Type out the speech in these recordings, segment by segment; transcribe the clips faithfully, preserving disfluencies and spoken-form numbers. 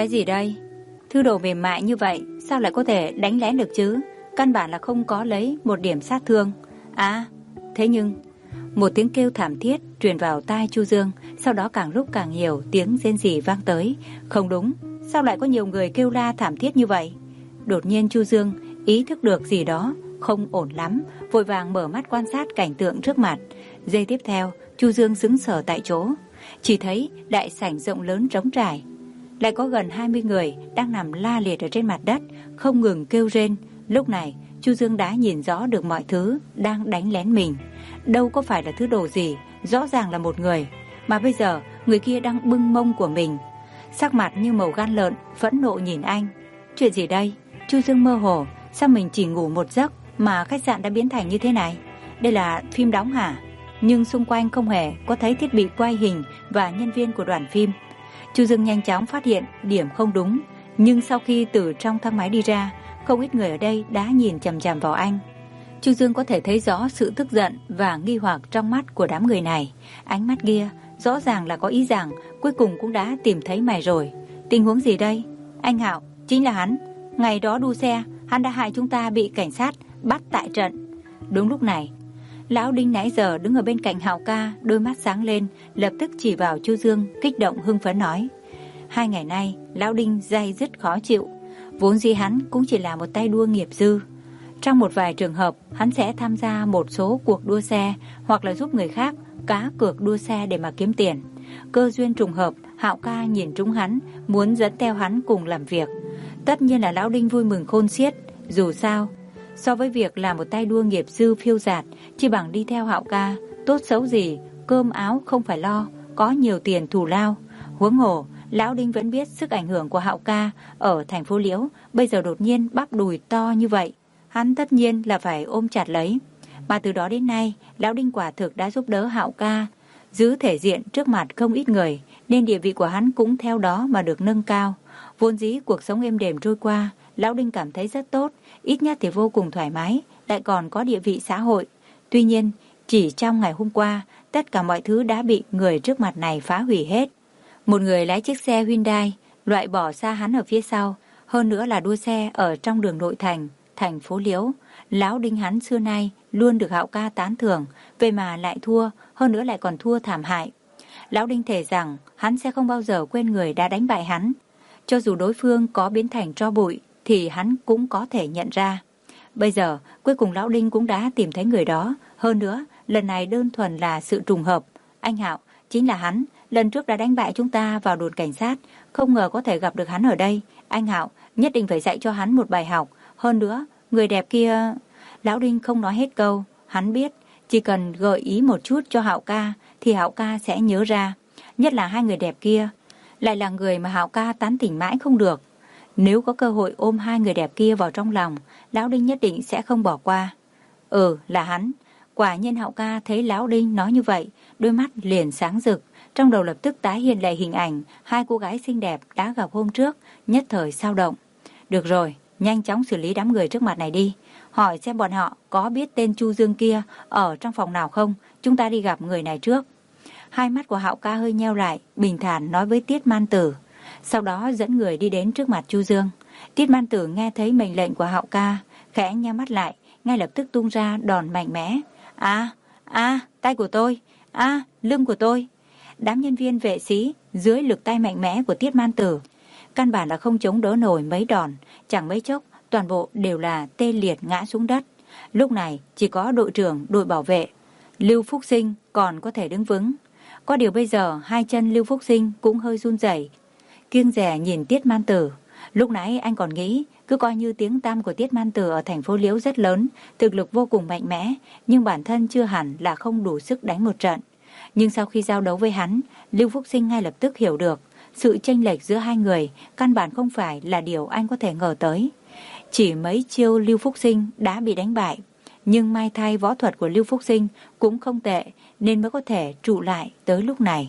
Cái gì đây? Thứ đồ mềm mại như vậy sao lại có thể đánh lén được chứ? Căn bản là không có lấy một điểm sát thương. À, thế nhưng một tiếng kêu thảm thiết truyền vào tai Chu Dương, sau đó càng lúc càng nhiều tiếng rên rỉ vang tới. Không đúng, sao lại có nhiều người kêu la thảm thiết như vậy? Đột nhiên Chu Dương ý thức được gì đó không ổn lắm, vội vàng mở mắt quan sát cảnh tượng trước mặt. Giây tiếp theo, Chu Dương sững sờ tại chỗ, chỉ thấy đại sảnh rộng lớn trống trải, lại có gần hai mươi người đang nằm la liệt ở trên mặt đất, không ngừng kêu rên. Lúc này, Chu Dương đã nhìn rõ được mọi thứ đang đánh lén mình. Đâu có phải là thứ đồ gì, rõ ràng là một người, mà bây giờ người kia đang bưng mông của mình, sắc mặt như màu gan lợn, phẫn nộ nhìn anh. Chuyện gì đây? Chu Dương mơ hồ, sao mình chỉ ngủ một giấc mà khách sạn đã biến thành như thế này? Đây là phim đóng hả? Nhưng xung quanh không hề có thấy thiết bị quay hình và nhân viên của đoàn phim. Chu Dương nhanh chóng phát hiện điểm không đúng, nhưng sau khi từ trong thang máy đi ra, không ít người ở đây đã nhìn chằm chằm vào anh. Chu Dương có thể thấy rõ sự tức giận và nghi hoặc trong mắt của đám người này. Ánh mắt kia rõ ràng là có ý rằng cuối cùng cũng đã tìm thấy mày rồi. Tình huống gì đây? Anh Hạo, chính là hắn. Ngày đó đua xe, hắn đã hại chúng ta bị cảnh sát bắt tại trận. Đúng lúc này, Lão Đinh nãy giờ đứng ở bên cạnh Hạo ca, đôi mắt sáng lên, lập tức chỉ vào Chu Dương, kích động hưng phấn nói. Hai ngày nay, Lão Đinh day dứt khó chịu. Vốn dĩ hắn cũng chỉ là một tay đua nghiệp dư. Trong một vài trường hợp, hắn sẽ tham gia một số cuộc đua xe hoặc là giúp người khác cá cược đua xe để mà kiếm tiền. Cơ duyên trùng hợp, Hạo ca nhìn trúng hắn, muốn dẫn theo hắn cùng làm việc. Tất nhiên là Lão Đinh vui mừng khôn xiết. Dù sao, so với việc là một tay đua nghiệp dư phiêu dạt, chỉ bằng đi theo Hạo ca, tốt xấu gì, cơm áo không phải lo, có nhiều tiền thù lao. Huống hồ, Lão Đinh vẫn biết sức ảnh hưởng của Hạo ca ở thành phố Liễu, bây giờ đột nhiên bắp đùi to như vậy, hắn tất nhiên là phải ôm chặt lấy. Mà từ đó đến nay, Lão Đinh quả thực đã giúp đỡ Hạo ca giữ thể diện trước mặt không ít người, nên địa vị của hắn cũng theo đó mà được nâng cao. Vốn dĩ cuộc sống êm đềm trôi qua, Lão Đinh cảm thấy rất tốt, ít nhất thì vô cùng thoải mái, lại còn có địa vị xã hội. Tuy nhiên, chỉ trong ngày hôm qua, tất cả mọi thứ đã bị người trước mặt này phá hủy hết. Một người lái chiếc xe Hyundai, loại bỏ xa hắn ở phía sau, hơn nữa là đua xe ở trong đường nội thành, thành phố Liễu. Lão Đinh hắn xưa nay luôn được Hạo ca tán thưởng, vậy mà lại thua, hơn nữa lại còn thua thảm hại. Lão Đinh thề rằng hắn sẽ không bao giờ quên người đã đánh bại hắn. Cho dù đối phương có biến thành tro bụi, thì hắn cũng có thể nhận ra. Bây giờ, cuối cùng Lão Đinh cũng đã tìm thấy người đó. Hơn nữa, lần này đơn thuần là sự trùng hợp. Anh Hạo, chính là hắn, lần trước đã đánh bại chúng ta vào đồn cảnh sát. Không ngờ có thể gặp được hắn ở đây. Anh Hạo, nhất định phải dạy cho hắn một bài học. Hơn nữa, người đẹp kia... Lão Đinh không nói hết câu. Hắn biết, chỉ cần gợi ý một chút cho Hạo ca, thì Hạo ca sẽ nhớ ra. Nhất là hai người đẹp kia, lại là người mà Hạo ca tán tỉnh mãi không được. Nếu có cơ hội ôm hai người đẹp kia vào trong lòng, Lão Đinh nhất định sẽ không bỏ qua. Ừ, là hắn. Quả nhiên Hạo ca thấy Lão Đinh nói như vậy, đôi mắt liền sáng rực, trong đầu lập tức tái hiện lại hình ảnh hai cô gái xinh đẹp đã gặp hôm trước, nhất thời sao động. Được rồi, nhanh chóng xử lý đám người trước mặt này đi. Hỏi xem bọn họ có biết tên Chu Dương kia ở trong phòng nào không, chúng ta đi gặp người này trước. Hai mắt của Hạo ca hơi nheo lại, bình thản nói với Tiết Man Tử. Sau đó dẫn người đi đến trước mặt Chu Dương. Tiết Man Tử nghe thấy mệnh lệnh của Hạo ca, khẽ nhắm mắt lại, ngay lập tức tung ra đòn mạnh mẽ. À, à, tay của tôi, à, lưng của tôi. Đám nhân viên vệ sĩ dưới lực tay mạnh mẽ của Tiết Man Tử, căn bản là không chống đỡ nổi mấy đòn, chẳng mấy chốc toàn bộ đều là tê liệt ngã xuống đất. Lúc này chỉ có đội trưởng đội bảo vệ Lưu Phúc Sinh còn có thể đứng vững. Có điều bây giờ hai chân Lưu Phúc Sinh cũng hơi run rẩy, kiêng dè nhìn Tiết Man Tử. Lúc nãy anh còn nghĩ cứ coi như tiếng tăm của Tiết Man Tử ở thành phố Liễu rất lớn, thực lực vô cùng mạnh mẽ, nhưng bản thân chưa hẳn là không đủ sức đánh một trận. Nhưng sau khi giao đấu với hắn, Lưu Phúc Sinh ngay lập tức hiểu được sự chênh lệch giữa hai người căn bản không phải là điều anh có thể ngờ tới. Chỉ mấy chiêu Lưu Phúc Sinh đã bị đánh bại, nhưng may thay võ thuật của Lưu Phúc Sinh cũng không tệ nên mới có thể trụ lại tới lúc này.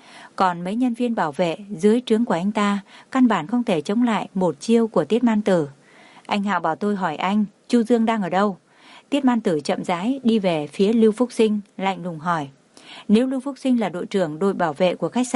Còn mấy nhân viên bảo vệ dưới trướng của anh ta căn bản không thể chống lại một chiêu của Tiết Man Tử. Anh Hạo bảo tôi hỏi anh, Chu Dương đang ở đâu? Tiết Man Tử chậm rãi đi về phía Lưu Phúc Sinh, lạnh lùng hỏi. Nếu Lưu Phúc Sinh là đội trưởng đội bảo vệ của khách sạn,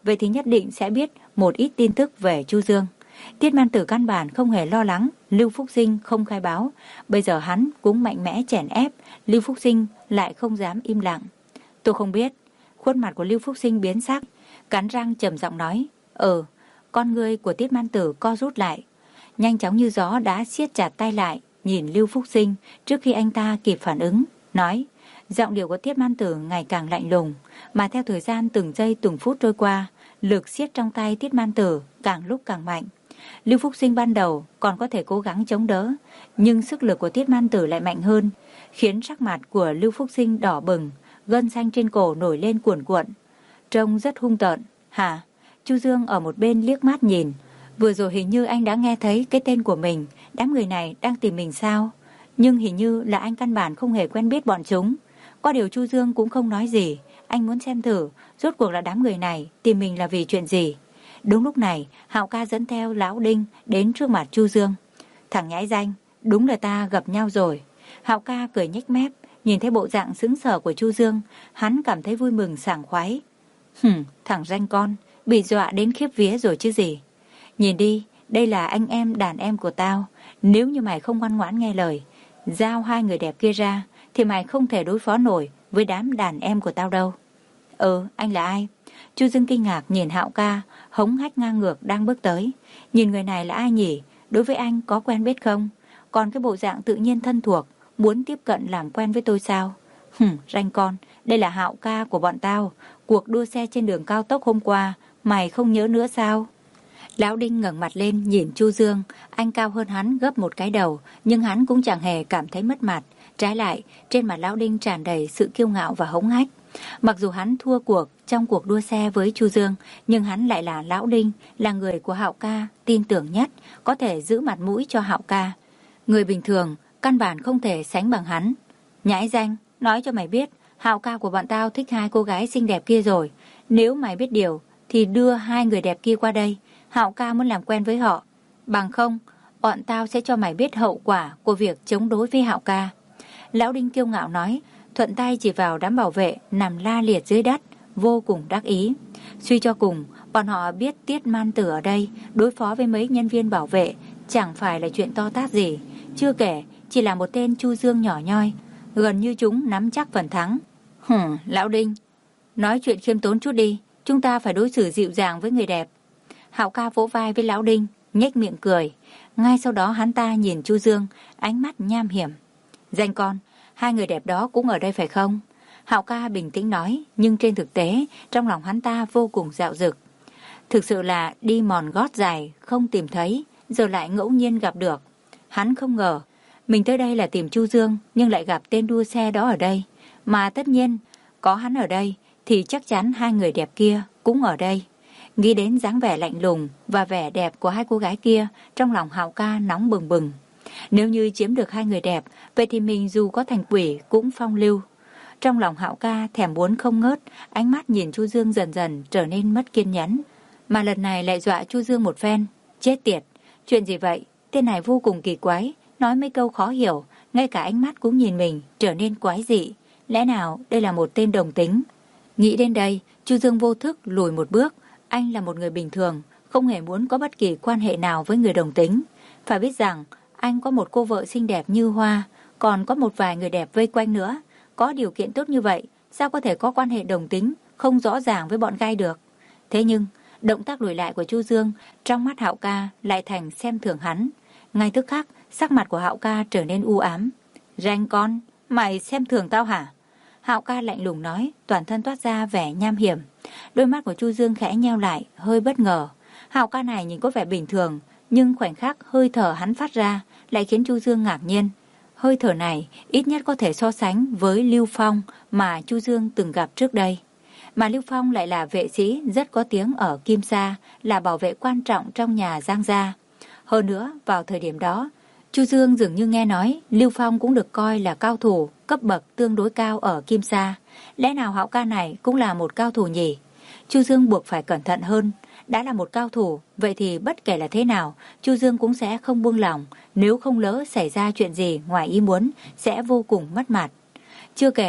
vậy thì nhất định sẽ biết một ít tin tức về Chu Dương. Tiết Man Tử căn bản không hề lo lắng Lưu Phúc Sinh không khai báo. Bây giờ hắn cũng mạnh mẽ chèn ép, Lưu Phúc Sinh lại không dám im lặng. Tôi không biết. Khuôn mặt của Lưu Phúc Sinh biến sắc, cắn răng trầm giọng nói. Ừ. Con ngươi của Tiết Man Tử co rút lại, nhanh chóng như gió đã siết chặt tay lại, nhìn Lưu Phúc Sinh trước khi anh ta kịp phản ứng, nói. Giọng điệu của Tiết Man Tử ngày càng lạnh lùng, mà theo thời gian từng giây từng phút trôi qua, lực siết trong tay Tiết Man Tử càng lúc càng mạnh. Lưu Phúc Sinh ban đầu còn có thể cố gắng chống đỡ, nhưng sức lực của Tiết Man Tử lại mạnh hơn, khiến sắc mặt của Lưu Phúc Sinh đỏ bừng, gân xanh trên cổ nổi lên cuồn cuộn, trông rất hung tợn. Hả? Chu Dương ở một bên liếc mắt nhìn, vừa rồi hình như anh đã nghe thấy cái tên của mình, đám người này đang tìm mình sao? Nhưng hình như là anh căn bản không hề quen biết bọn chúng. Có điều Chu Dương cũng không nói gì, anh muốn xem thử rốt cuộc là đám người này tìm mình là vì chuyện gì. Đúng lúc này, Hạo ca dẫn theo Lão Đinh đến trước mặt Chu Dương. Thằng nhãi danh, đúng là ta gặp nhau rồi. Hạo ca cười nhếch mép, nhìn thấy bộ dạng sững sờ của Chu Dương, hắn cảm thấy vui mừng sảng khoái. Hừm, thằng danh con, bị dọa đến khiếp vía rồi chứ gì. Nhìn đi, đây là anh em đàn em của tao. Nếu như mày không ngoan ngoãn nghe lời, giao hai người đẹp kia ra, thì mày không thể đối phó nổi với đám đàn em của tao đâu. Ừ, anh là ai? Chu Dương kinh ngạc nhìn Hạo ca hống hách ngang ngược đang bước tới. Nhìn người này là ai nhỉ? Đối với anh có quen biết không? Còn cái bộ dạng tự nhiên thân thuộc, muốn tiếp cận làm quen với tôi sao? Hừm, ranh con, đây là Hạo ca của bọn tao. Cuộc đua xe trên đường cao tốc hôm qua, mày không nhớ nữa sao? Lão Đinh ngẩng mặt lên nhìn Chu Dương, anh cao hơn hắn gấp một cái đầu, nhưng hắn cũng chẳng hề cảm thấy mất mặt. Trái lại, trên mặt Lão Đinh tràn đầy sự kiêu ngạo và hống hách. Mặc dù hắn thua cuộc trong cuộc đua xe với Chu Dương, nhưng hắn lại là Lão Đinh, là người của Hạo ca tin tưởng nhất, có thể giữ mặt mũi cho Hạo ca. Người bình thường căn bản không thể sánh bằng hắn. Nhãi danh, nói cho mày biết, Hạo ca của bọn tao thích hai cô gái xinh đẹp kia rồi. Nếu mày biết điều thì đưa hai người đẹp kia qua đây. Hạo ca muốn làm quen với họ. Bằng không, bọn tao sẽ cho mày biết hậu quả của việc chống đối với Hạo ca. Lão Đinh kiêu ngạo nói, thuận tay chỉ vào đám bảo vệ nằm la liệt dưới đất, vô cùng đắc ý. Suy cho cùng, bọn họ biết Tiết Man Tử ở đây đối phó với mấy nhân viên bảo vệ chẳng phải là chuyện to tát gì. Chưa kể, chỉ là một tên Chu Dương nhỏ nhoi, gần như chúng nắm chắc phần thắng. Hừm, Lão Đinh, nói chuyện khiêm tốn chút đi, chúng ta phải đối xử dịu dàng với người đẹp. Hạo ca vỗ vai với Lão Đinh, nhếch miệng cười. Ngay sau đó hắn ta nhìn Chu Dương, ánh mắt nham hiểm. Danh con, hai người đẹp đó cũng ở đây phải không? Hạo ca bình tĩnh nói, nhưng trên thực tế, trong lòng hắn ta vô cùng dạo dực. Thực sự là đi mòn gót dài, không tìm thấy, giờ lại ngẫu nhiên gặp được. Hắn không ngờ, mình tới đây là tìm Chu Dương, nhưng lại gặp tên đua xe đó ở đây. Mà tất nhiên, có hắn ở đây, thì chắc chắn hai người đẹp kia cũng ở đây. Nghĩ đến dáng vẻ lạnh lùng và vẻ đẹp của hai cô gái kia, trong lòng Hạo ca nóng bừng bừng. Nếu như chiếm được hai người đẹp, vậy thì mình dù có thành quỷ cũng phong lưu. Trong lòng Hạo ca thèm muốn không ngớt, ánh mắt nhìn Chu Dương dần dần trở nên mất kiên nhẫn. Mà lần này lại dọa Chu Dương một phen. Chết tiệt, chuyện gì vậy? Tên này vô cùng kỳ quái, nói mấy câu khó hiểu, ngay cả ánh mắt cũng nhìn mình trở nên quái dị. Lẽ nào đây là một tên đồng tính? Nghĩ đến đây, Chu Dương vô thức lùi một bước. Anh là một người bình thường, không hề muốn có bất kỳ quan hệ nào với người đồng tính. Phải biết rằng, anh có một cô vợ xinh đẹp như hoa, còn có một vài người đẹp vây quanh nữa. Có điều kiện tốt như vậy, sao có thể có quan hệ đồng tính không rõ ràng với bọn gai được? Thế nhưng, động tác lùi lại của Chu Dương trong mắt Hạo ca lại thành xem thường hắn. Ngay tức khắc, sắc mặt của Hạo ca trở nên u ám. Ranh con, mày xem thường tao hả? Hạo ca lạnh lùng nói, toàn thân toát ra vẻ nham hiểm. Đôi mắt của Chu Dương khẽ nheo lại, hơi bất ngờ. Hạo ca này nhìn có vẻ bình thường, nhưng khoảnh khắc hơi thở hắn phát ra lại khiến Chu Dương ngạc nhiên. Hơi thở này ít nhất có thể so sánh với Lưu Phong mà Chu Dương từng gặp trước đây. Mà Lưu Phong lại là vệ sĩ rất có tiếng ở Kim Sa, là bảo vệ quan trọng trong nhà Giang gia. Hơn nữa, vào thời điểm đó, Chu Dương dường như nghe nói Lưu Phong cũng được coi là cao thủ cấp bậc tương đối cao ở Kim Sa. Lẽ nào Hạo ca này cũng là một cao thủ nhỉ? Chu Dương buộc phải cẩn thận hơn. Đã là một cao thủ, vậy thì bất kể là thế nào, Chu Dương cũng sẽ không buông lỏng. Nếu không lỡ xảy ra chuyện gì ngoài ý muốn, sẽ vô cùng mất mặt. Chưa kể,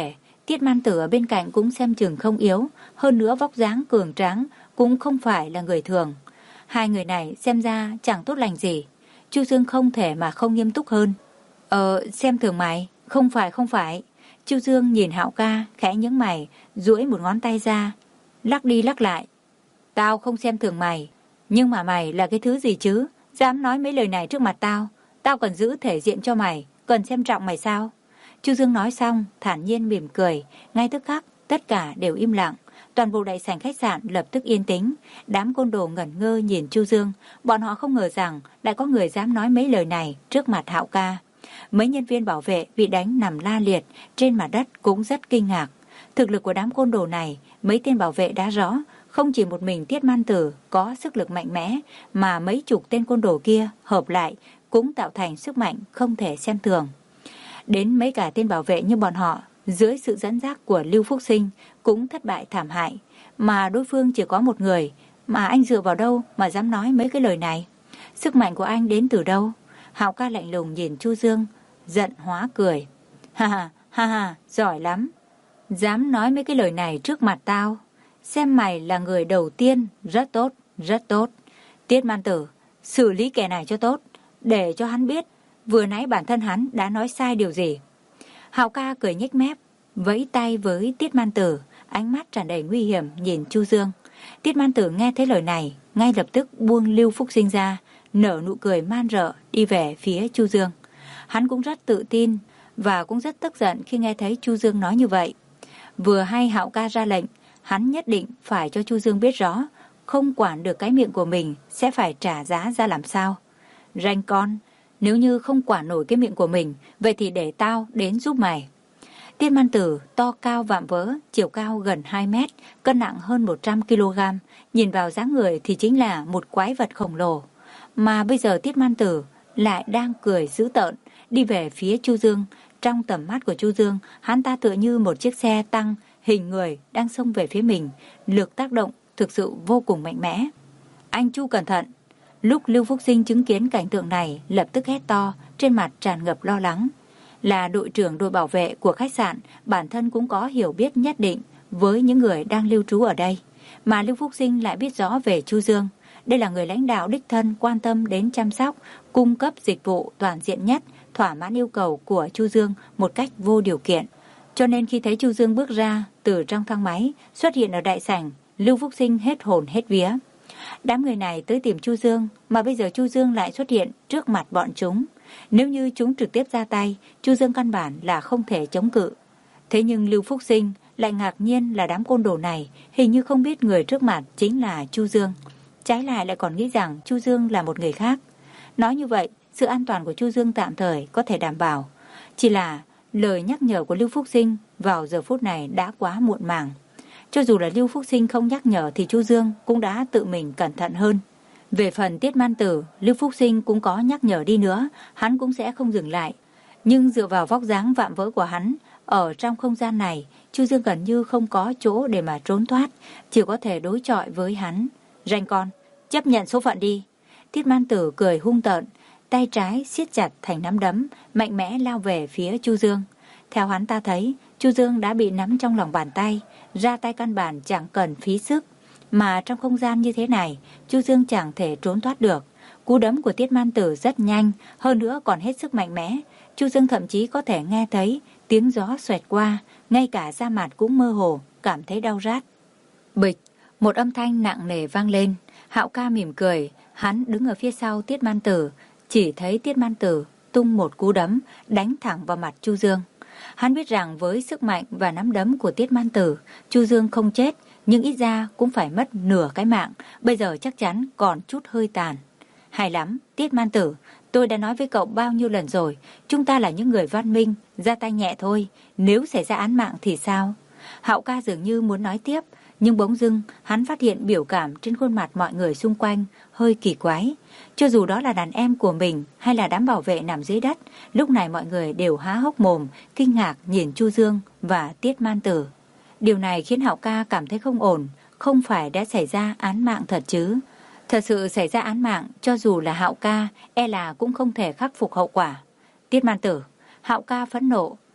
Tiết Man Tử ở bên cạnh cũng xem chừng không yếu, hơn nữa vóc dáng cường tráng, cũng không phải là người thường. Hai người này xem ra chẳng tốt lành gì. Chu Dương không thể mà không nghiêm túc hơn. Ờ, xem thường mày, không phải không phải. Chu Dương nhìn Hạo ca, khẽ nhướng mày, duỗi một ngón tay ra, lắc đi lắc lại. Tao không xem thường mày, nhưng mà mày là cái thứ gì chứ? Dám nói mấy lời này trước mặt tao, tao cần giữ thể diện cho mày, cần xem trọng mày sao? Chu Dương nói xong, thản nhiên mỉm cười, ngay tức khắc, tất cả đều im lặng. Toàn bộ đại sảnh khách sạn lập tức yên tĩnh, đám côn đồ ngẩn ngơ nhìn Chu Dương, bọn họ không ngờ rằng lại có người dám nói mấy lời này trước mặt Hạo ca. Mấy nhân viên bảo vệ bị đánh nằm la liệt trên mặt đất cũng rất kinh ngạc. Thực lực của đám côn đồ này, mấy tên bảo vệ đã rõ, không chỉ một mình Tiết Man Tử có sức lực mạnh mẽ, mà mấy chục tên côn đồ kia hợp lại cũng tạo thành sức mạnh không thể xem thường. Đến mấy cả tên bảo vệ như bọn họ, dưới sự dẫn dắt của Lưu Phúc Sinh cũng thất bại thảm hại, mà đối phương chỉ có một người, mà anh dựa vào đâu mà dám nói mấy cái lời này? Sức mạnh của anh đến từ đâu? Hạo ca lạnh lùng nhìn Chu Dương, giận hóa cười. Ha ha, ha ha, giỏi lắm. Dám nói mấy cái lời này trước mặt tao. Xem mày là người đầu tiên, rất tốt, rất tốt. Tiết Man Tử, xử lý kẻ này cho tốt, để cho hắn biết vừa nãy bản thân hắn đã nói sai điều gì. Hạo ca cười nhếch mép, vẫy tay với Tiết Man Tử, ánh mắt tràn đầy nguy hiểm nhìn Chu Dương. Tiết Man Tử nghe thấy lời này, ngay lập tức buông Lưu Phúc Sinh ra, nở nụ cười man rợ đi về phía Chu Dương. Hắn cũng rất tự tin và cũng rất tức giận khi nghe thấy Chu Dương nói như vậy. Vừa hay Hạo ca ra lệnh, hắn nhất định phải cho Chu Dương biết rõ, không quản được cái miệng của mình sẽ phải trả giá ra làm sao. Ranh con, nếu như không quản nổi cái miệng của mình, vậy thì để tao đến giúp mày. Tiết Man Tử to cao vạm vỡ, chiều cao gần hai mét, cân nặng hơn một trăm ki lô gam, nhìn vào dáng người thì chính là một quái vật khổng lồ. Mà bây giờ Tiết Man Tử lại đang cười dữ tợn, đi về phía Chu Dương. Trong tầm mắt của Chu Dương, hắn ta tựa như một chiếc xe tăng hình người đang xông về phía mình, lực tác động thực sự vô cùng mạnh mẽ. Anh Chu cẩn thận! Lúc Lưu Phúc Sinh chứng kiến cảnh tượng này, lập tức hét to, trên mặt tràn ngập lo lắng. Là đội trưởng đội bảo vệ của khách sạn, bản thân cũng có hiểu biết nhất định với những người đang lưu trú ở đây. Mà Lưu Phúc Sinh lại biết rõ về Chu Dương. Đây là người lãnh đạo đích thân quan tâm đến chăm sóc, cung cấp dịch vụ toàn diện nhất, thỏa mãn yêu cầu của Chu Dương một cách vô điều kiện. Cho nên khi thấy Chu Dương bước ra từ trong thang máy, xuất hiện ở đại sảnh, Lưu Phúc Sinh hết hồn hết vía. Đám người này tới tìm Chu Dương, mà bây giờ Chu Dương lại xuất hiện trước mặt bọn chúng. Nếu như chúng trực tiếp ra tay, Chu Dương căn bản là không thể chống cự. Thế nhưng Lưu Phúc Sinh lại ngạc nhiên là đám côn đồ này hình như không biết người trước mặt chính là Chu Dương. Trái lại lại còn nghĩ rằng Chu Dương là một người khác. Nói như vậy, sự an toàn của Chu Dương tạm thời có thể đảm bảo. Chỉ là lời nhắc nhở của Lưu Phúc Sinh vào giờ phút này đã quá muộn màng. Cho dù là Lưu Phúc Sinh không nhắc nhở thì Chu Dương cũng đã tự mình cẩn thận hơn. Về phần Tiết Man Tử, Lưu Phúc Sinh cũng có nhắc nhở đi nữa, hắn cũng sẽ không dừng lại. Nhưng dựa vào vóc dáng vạm vỡ của hắn, ở trong không gian này, Chu Dương gần như không có chỗ để mà trốn thoát, chỉ có thể đối chọi với hắn. Ranh con, chấp nhận số phận đi. Tiết Man Tử cười hung tợn, tay trái siết chặt thành nắm đấm, mạnh mẽ lao về phía Chu Dương. Theo hắn ta thấy, Chu Dương đã bị nắm trong lòng bàn tay, ra tay căn bản chẳng cần phí sức. Mà trong không gian như thế này, Chu Dương chẳng thể trốn thoát được. Cú đấm của Tiết Man Tử rất nhanh, hơn nữa còn hết sức mạnh mẽ. Chu Dương thậm chí có thể nghe thấy tiếng gió xoẹt qua, ngay cả da mặt cũng mơ hồ, cảm thấy đau rát. Bịch, một âm thanh nặng nề vang lên. Hạo ca mỉm cười, hắn đứng ở phía sau Tiết Man Tử, chỉ thấy Tiết Man Tử tung một cú đấm, đánh thẳng vào mặt Chu Dương. Hắn biết rằng với sức mạnh và nắm đấm của Tiết Man Tử, Chu Dương không chết, nhưng ít ra cũng phải mất nửa cái mạng, bây giờ chắc chắn còn chút hơi tàn. Hay lắm, Tiết Man Tử, tôi đã nói với cậu bao nhiêu lần rồi, chúng ta là những người văn minh, ra tay nhẹ thôi, nếu xảy ra án mạng thì sao? Hạo ca dường như muốn nói tiếp, nhưng bỗng dưng hắn phát hiện biểu cảm trên khuôn mặt mọi người xung quanh hơi kỳ quái. Cho dù đó là đàn em của mình hay là đám bảo vệ nằm dưới đất, lúc này mọi người đều há hốc mồm, kinh ngạc nhìn Chu Dương và Tiết Man Tử. Điều này khiến Hạo ca cảm thấy không ổn, không phải đã xảy ra án mạng thật chứ? Thật sự xảy ra án mạng, cho dù là Hạo ca, e là cũng không thể khắc phục hậu quả. Tiết Man Tử, Hạo ca phẫn nộ,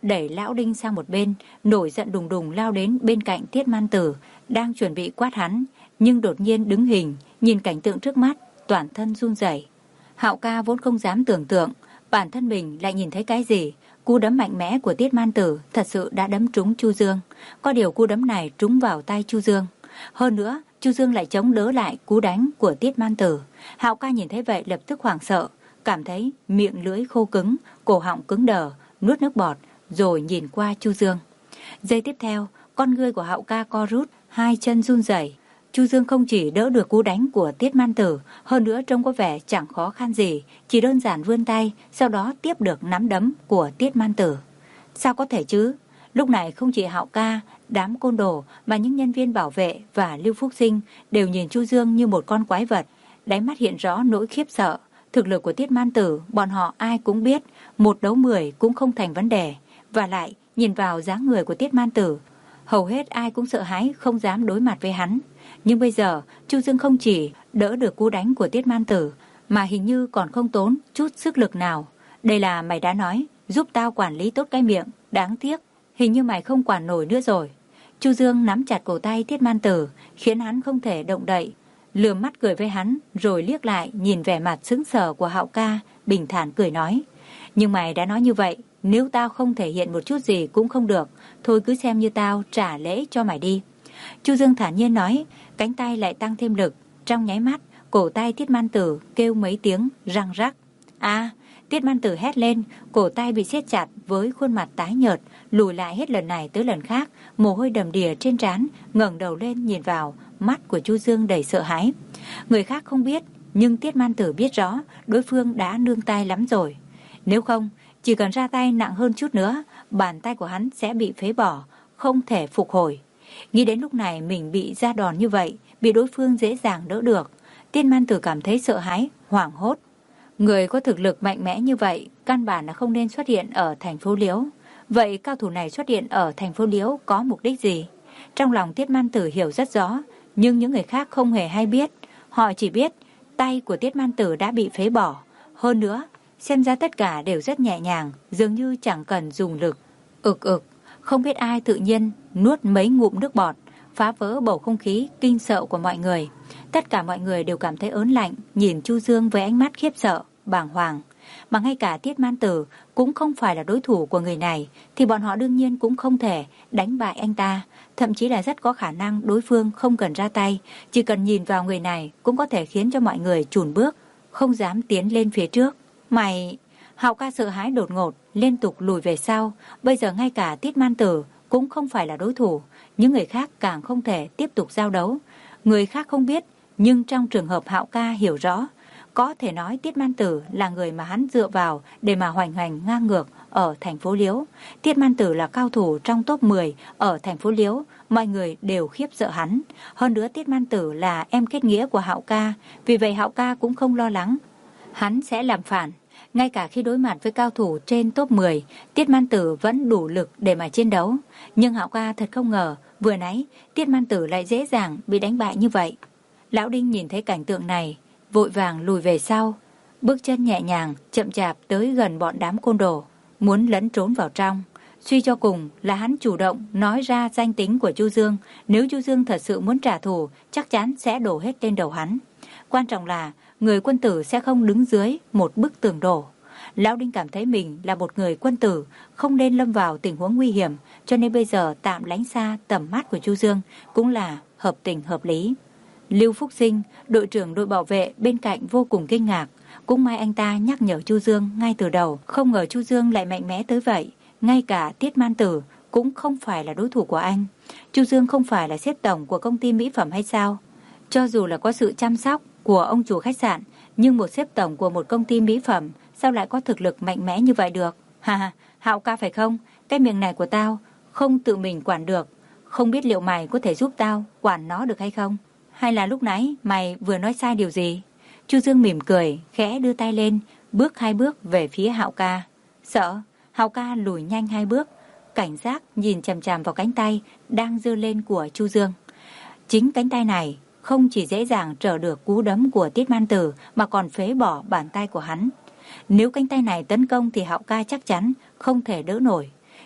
đẩy Lão Đinh sang một bên, nổi giận đùng đùng lao đến bên cạnh Tiết Man Tử, đang chuẩn bị quát hắn, nhưng đột nhiên đứng hình, nhìn cảnh tượng trước mắt, toàn thân run rẩy. Hạo ca vốn không dám tưởng tượng bản thân mình lại nhìn thấy cái gì. Cú đấm mạnh mẽ của Tiết Man Tử thật sự đã đấm trúng Chu Dương. Có điều cú đấm này trúng vào tay Chu Dương. Hơn nữa, Chu Dương lại chống đỡ lại cú đánh của Tiết Man Tử. Hạo ca nhìn thấy vậy lập tức hoảng sợ, cảm thấy miệng lưỡi khô cứng, cổ họng cứng đờ, nuốt nước bọt, rồi nhìn qua Chu Dương. Giây tiếp theo, con ngươi của Hạo ca co rút, hai chân run rẩy. Chu Dương không chỉ đỡ được cú đánh của Tiết Man Tử, hơn nữa trông có vẻ chẳng khó khăn gì, chỉ đơn giản vươn tay, sau đó tiếp được nắm đấm của Tiết Man Tử. Sao có thể chứ? Lúc này không chỉ Hạo ca, đám côn đồ mà những nhân viên bảo vệ và Lưu Phúc Sinh đều nhìn Chu Dương như một con quái vật, đáy mắt hiện rõ nỗi khiếp sợ. Thực lực của Tiết Man Tử, bọn họ ai cũng biết, một đấu mười cũng không thành vấn đề. Và lại, nhìn vào dáng người của Tiết Man Tử, hầu hết ai cũng sợ hãi không dám đối mặt với hắn. Nhưng bây giờ, Chu Dương không chỉ đỡ được cú đánh của Tiết Man Tử, mà hình như còn không tốn chút sức lực nào. Đây là mày đã nói, giúp tao quản lý tốt cái miệng, đáng tiếc, hình như mày không quản nổi nữa rồi. Chu Dương nắm chặt cổ tay Tiết Man Tử, khiến hắn không thể động đậy, lườm mắt cười với hắn, rồi liếc lại nhìn vẻ mặt sững sờ của Hạo ca, bình thản cười nói: nhưng mày đã nói như vậy, nếu tao không thể hiện một chút gì cũng không được, thôi cứ xem như tao trả lễ cho mày đi. Chu Dương thản nhiên nói, cánh tay lại tăng thêm lực. Trong nháy mắt, cổ tay Tiết Man Tử kêu mấy tiếng răng rắc. À, Tiết Man Tử hét lên, cổ tay bị siết chặt với khuôn mặt tái nhợt, lùi lại hết lần này tới lần khác, mồ hôi đầm đìa trên trán, ngẩng đầu lên nhìn vào, mắt của Chu Dương đầy sợ hãi. Người khác không biết, nhưng Tiết Man Tử biết rõ, đối phương đã nương tay lắm rồi. Nếu không, chỉ cần ra tay nặng hơn chút nữa, bàn tay của hắn sẽ bị phế bỏ, không thể phục hồi. Nghĩ đến lúc này mình bị ra đòn như vậy, bị đối phương dễ dàng đỡ được, Tiết Man Tử cảm thấy sợ hãi, hoảng hốt. Người có thực lực mạnh mẽ như vậy, căn bản là không nên xuất hiện ở thành phố Liễu. Vậy cao thủ này xuất hiện ở thành phố Liễu có mục đích gì? Trong lòng Tiết Man Tử hiểu rất rõ, nhưng những người khác không hề hay biết. Họ chỉ biết tay của Tiết Man Tử đã bị phế bỏ. Hơn nữa, xem ra tất cả đều rất nhẹ nhàng, dường như chẳng cần dùng lực. Ực ực, không biết ai tự nhiên nuốt mấy ngụm nước bọt, phá vỡ bầu không khí kinh sợ của mọi người. Tất cả mọi người đều cảm thấy ớn lạnh, nhìn Chu Dương với ánh mắt khiếp sợ, bàng hoàng. Mà ngay cả Tiết Man Tử cũng không phải là đối thủ của người này, thì bọn họ đương nhiên cũng không thể đánh bại anh ta. Thậm chí là rất có khả năng đối phương không cần ra tay, chỉ cần nhìn vào người này cũng có thể khiến cho mọi người chùn bước, không dám tiến lên phía trước. Mày... Hạo ca sợ hãi đột ngột, liên tục lùi về sau. Bây giờ ngay cả Tiết Man Tử cũng không phải là đối thủ, những người khác càng không thể tiếp tục giao đấu. Người khác không biết, nhưng trong trường hợp Hạo ca hiểu rõ, có thể nói Tiết Man Tử là người mà hắn dựa vào để mà hoành hành ngang ngược ở thành phố Liễu. Tiết Man Tử là cao thủ trong top mười ở thành phố Liễu, mọi người đều khiếp sợ hắn. Hơn nữa Tiết Man Tử là em kết nghĩa của Hạo ca, vì vậy Hạo ca cũng không lo lắng hắn sẽ làm phản. Ngay cả khi đối mặt với cao thủ trên top mười, Tiết Man Tử vẫn đủ lực để mà chiến đấu. Nhưng Hạo ca thật không ngờ, vừa nãy Tiết Man Tử lại dễ dàng bị đánh bại như vậy. Lão Đinh nhìn thấy cảnh tượng này, vội vàng lùi về sau, bước chân nhẹ nhàng, chậm chạp tới gần bọn đám côn đồ, muốn lẫn trốn vào trong. Suy cho cùng là hắn chủ động nói ra danh tính của Chu Dương, nếu Chu Dương thật sự muốn trả thù, chắc chắn sẽ đổ hết lên đầu hắn. Quan trọng là người quân tử sẽ không đứng dưới một bức tường đổ. Lão Đinh cảm thấy mình là một người quân tử, không nên lâm vào tình huống nguy hiểm, cho nên bây giờ tạm lánh xa tầm mắt của Chu Dương cũng là hợp tình hợp lý. Lưu Phúc Sinh, đội trưởng đội bảo vệ bên cạnh vô cùng kinh ngạc. Cũng may anh ta nhắc nhở Chu Dương ngay từ đầu, không ngờ Chu Dương lại mạnh mẽ tới vậy. Ngay cả Tiết Man Tử cũng không phải là đối thủ của anh. Chu Dương không phải là sếp tổng của công ty mỹ phẩm hay sao? Cho dù là có sự chăm sóc của ông chủ khách sạn, nhưng một sếp tổng của một công ty mỹ phẩm sao lại có thực lực mạnh mẽ như vậy được? Ha ha, Hạo ca phải không? Cái miệng này của tao không tự mình quản được, không biết liệu mày có thể giúp tao quản nó được hay không? Hay là lúc nãy mày vừa nói sai điều gì? Chu Dương mỉm cười, khẽ đưa tay lên, bước hai bước về phía Hạo ca. Sợ? Hạo ca lùi nhanh hai bước, cảnh giác nhìn chằm chằm vào cánh tay đang giơ lên của Chu Dương. Chính cánh tay này không chỉ dễ dàng trở được cú đấm của Tiết Man Tử mà còn phế bỏ bàn tay của hắn. Nếu cánh tay này tấn công thì Hạo ca chắc chắn không thể đỡ nổi.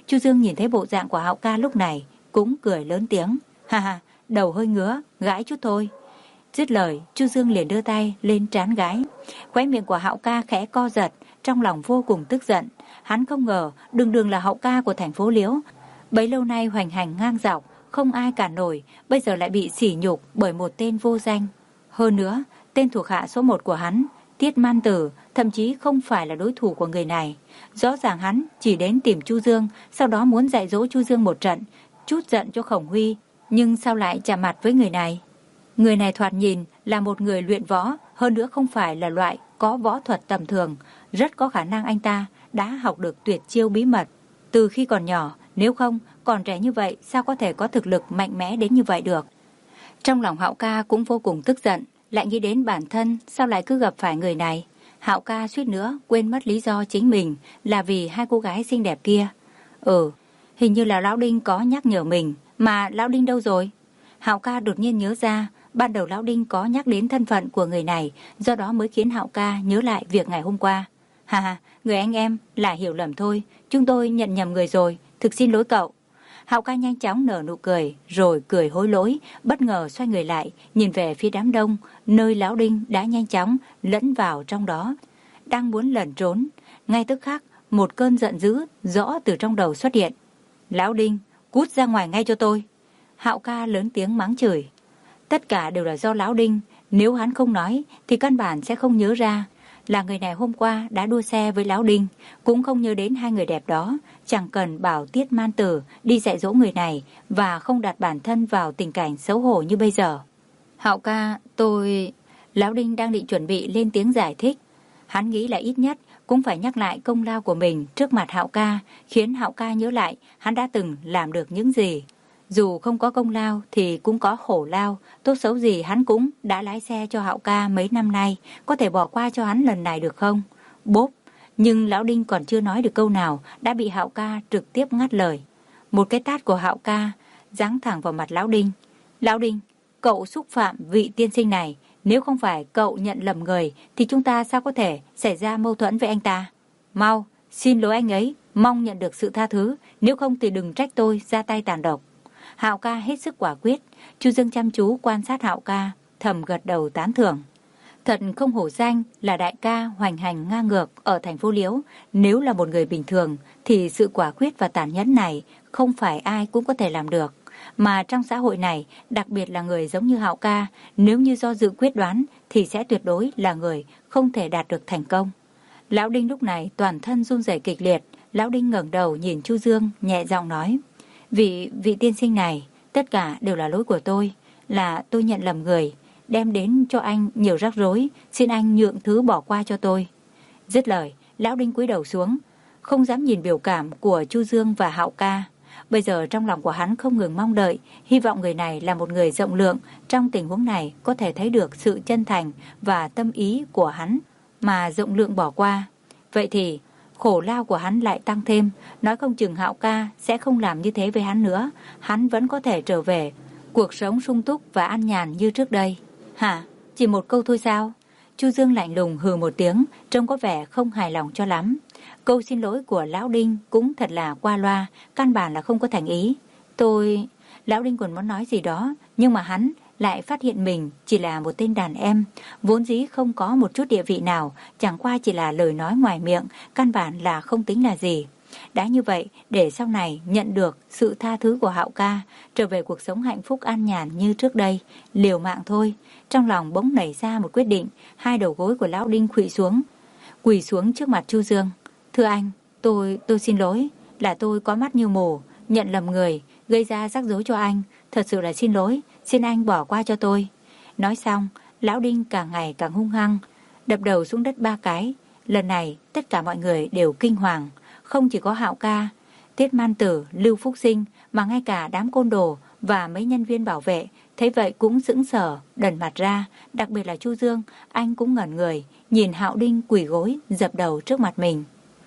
Chu Dương nhìn thấy bộ dạng của Hạo ca lúc này cũng cười lớn tiếng. Ha ha, đầu hơi ngứa, gãi chút thôi. Dứt lời, Chu Dương liền đưa tay lên trán gái. Khóe miệng của Hạo ca khẽ co giật, trong lòng vô cùng tức giận. Hắn không ngờ đường đường là Hạo ca của thành phố Liễu, bấy lâu nay hoành hành ngang dọc, không ai cản nổi, bây giờ lại bị sỉ nhục bởi một tên vô danh. Hơn nữa, tên thuộc hạ số một của hắn, Tiết Man Tử, thậm chí không phải là đối thủ của người này. Rõ ràng hắn chỉ đến tìm Chu Dương, sau đó muốn dạy dỗ Chu Dương một trận, chút giận cho Khổng Huy, nhưng sao lại chạm mặt với người này? Người này thoạt nhìn là một người luyện võ, hơn nữa không phải là loại có võ thuật tầm thường, rất có khả năng anh ta đã học được tuyệt chiêu bí mật từ khi còn nhỏ, nếu không còn trẻ như vậy sao có thể có thực lực mạnh mẽ đến như vậy được. Trong lòng Hạo ca cũng vô cùng tức giận, lại nghĩ đến bản thân sao lại cứ gặp phải người này. Hạo ca suýt nữa quên mất lý do chính mình là vì hai cô gái xinh đẹp kia. Ừ, hình như là Lão Đinh có nhắc nhở mình, mà Lão Đinh đâu rồi? Hạo ca đột nhiên nhớ ra, ban đầu Lão Đinh có nhắc đến thân phận của người này, do đó mới khiến Hạo ca nhớ lại việc ngày hôm qua. Ha ha, người anh em là hiểu lầm thôi, chúng tôi nhận nhầm người rồi, thực xin lỗi cậu. Hạo ca nhanh chóng nở nụ cười, rồi cười hối lỗi, bất ngờ xoay người lại, nhìn về phía đám đông, nơi Lão Đinh đã nhanh chóng lẫn vào trong đó, đang muốn lẩn trốn. Ngay tức khắc, một cơn giận dữ rõ từ trong đầu xuất hiện. Lão Đinh, cút ra ngoài ngay cho tôi. Hạo ca lớn tiếng mắng chửi. Tất cả đều là do Lão Đinh, nếu hắn không nói thì căn bản sẽ không nhớ ra là người này hôm qua đã đua xe với Lão Đinh, cũng không nhớ đến hai người đẹp đó, chẳng cần bảo Tiết Man Tử đi dạy dỗ người này và không đặt bản thân vào tình cảnh xấu hổ như bây giờ. Hạo ca, tôi... Lão Đinh đang định chuẩn bị lên tiếng giải thích. Hắn nghĩ là ít nhất cũng phải nhắc lại công lao của mình trước mặt Hạo ca, khiến Hạo ca nhớ lại hắn đã từng làm được những gì. Dù không có công lao thì cũng có khổ lao, tốt xấu gì hắn cũng đã lái xe cho Hạo ca mấy năm nay, có thể bỏ qua cho hắn lần này được không? Bốp! Nhưng Lão Đinh còn chưa nói được câu nào đã bị Hạo ca trực tiếp ngắt lời. Một cái tát của Hạo ca giáng thẳng vào mặt Lão Đinh. Lão Đinh, cậu xúc phạm vị tiên sinh này, nếu không phải cậu nhận lầm người thì chúng ta sao có thể xảy ra mâu thuẫn với anh ta? Mau, xin lỗi anh ấy, mong nhận được sự tha thứ, nếu không thì đừng trách tôi ra tay tàn độc. Hạo ca hết sức quả quyết. Chu Dương chăm chú quan sát Hạo ca, thầm gật đầu tán thưởng. Thật không hổ danh là đại ca hoành hành ngang ngược ở thành phố Liễu. Nếu là một người bình thường thì sự quả quyết và tàn nhẫn này không phải ai cũng có thể làm được. Mà trong xã hội này, đặc biệt là người giống như Hạo ca, nếu như do dự quyết đoán thì sẽ tuyệt đối là người không thể đạt được thành công. Lão Đinh lúc này toàn thân run rẩy kịch liệt. Lão Đinh ngẩng đầu nhìn Chu Dương, nhẹ giọng nói: Vị, vị tiên sinh này, tất cả đều là lỗi của tôi, là tôi nhận lầm người, đem đến cho anh nhiều rắc rối, xin anh nhượng thứ bỏ qua cho tôi. Dứt lời, Lão Đinh cúi đầu xuống, không dám nhìn biểu cảm của Chu Dương và Hạo ca. Bây giờ trong lòng của hắn không ngừng mong đợi, hy vọng người này là một người rộng lượng, trong tình huống này có thể thấy được sự chân thành và tâm ý của hắn, mà rộng lượng bỏ qua. Vậy thì khổ lao của hắn lại tăng thêm, nói không chừng Hạo ca sẽ không làm như thế với hắn nữa, hắn vẫn có thể trở về cuộc sống sung túc và an nhàn như trước đây. Hả? Chỉ một câu thôi sao? Chu Dương lạnh lùng hừ một tiếng, trông có vẻ không hài lòng cho lắm. Câu xin lỗi của Lão Đinh cũng thật là qua loa, căn bản là không có thành ý. Tôi... Lão Đinh còn muốn nói gì đó, nhưng mà hắn lại phát hiện mình chỉ là một tên đàn em, vốn dĩ không có một chút địa vị nào, chẳng qua chỉ là lời nói ngoài miệng, căn bản là không tính là gì. Đã như vậy, để sau này nhận được sự tha thứ của Hạo ca, trở về cuộc sống hạnh phúc an nhàn như trước đây, liều mạng thôi. Trong lòng bỗng nảy ra một quyết định, hai đầu gối của Lão Đinh khuỵu xuống, quỳ xuống trước mặt Chu Dương. Thưa anh, tôi, tôi xin lỗi, là tôi có mắt như mù, nhận lầm người, gây ra rắc rối cho anh, thật sự là xin lỗi, xin anh bỏ qua cho tôi. Nói xong, Lão Đinh càng ngày càng hung hăng, đập đầu xuống đất ba cái. Lần này, tất cả mọi người đều kinh hoàng, không chỉ có Hạo ca, Tiết Man Tử, Lưu Phúc Sinh, mà ngay cả đám côn đồ và mấy nhân viên bảo vệ thấy vậy cũng sững sờ, đần mặt ra. Đặc biệt là Chu Dương, anh cũng ngẩn người, nhìn Hạo Đinh quỳ gối, dập đầu trước mặt mình.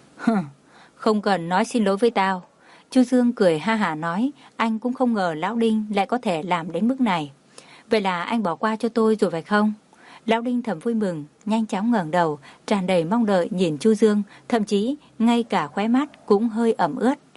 Không cần nói xin lỗi với tao. Chu Dương cười ha hả nói, anh cũng không ngờ Lão Đinh lại có thể làm đến mức này. Vậy là anh bỏ qua cho tôi rồi phải không? Lão Đinh thầm vui mừng, nhanh chóng ngẩng đầu, tràn đầy mong đợi nhìn Chu Dương, thậm chí ngay cả khóe mắt cũng hơi ẩm ướt.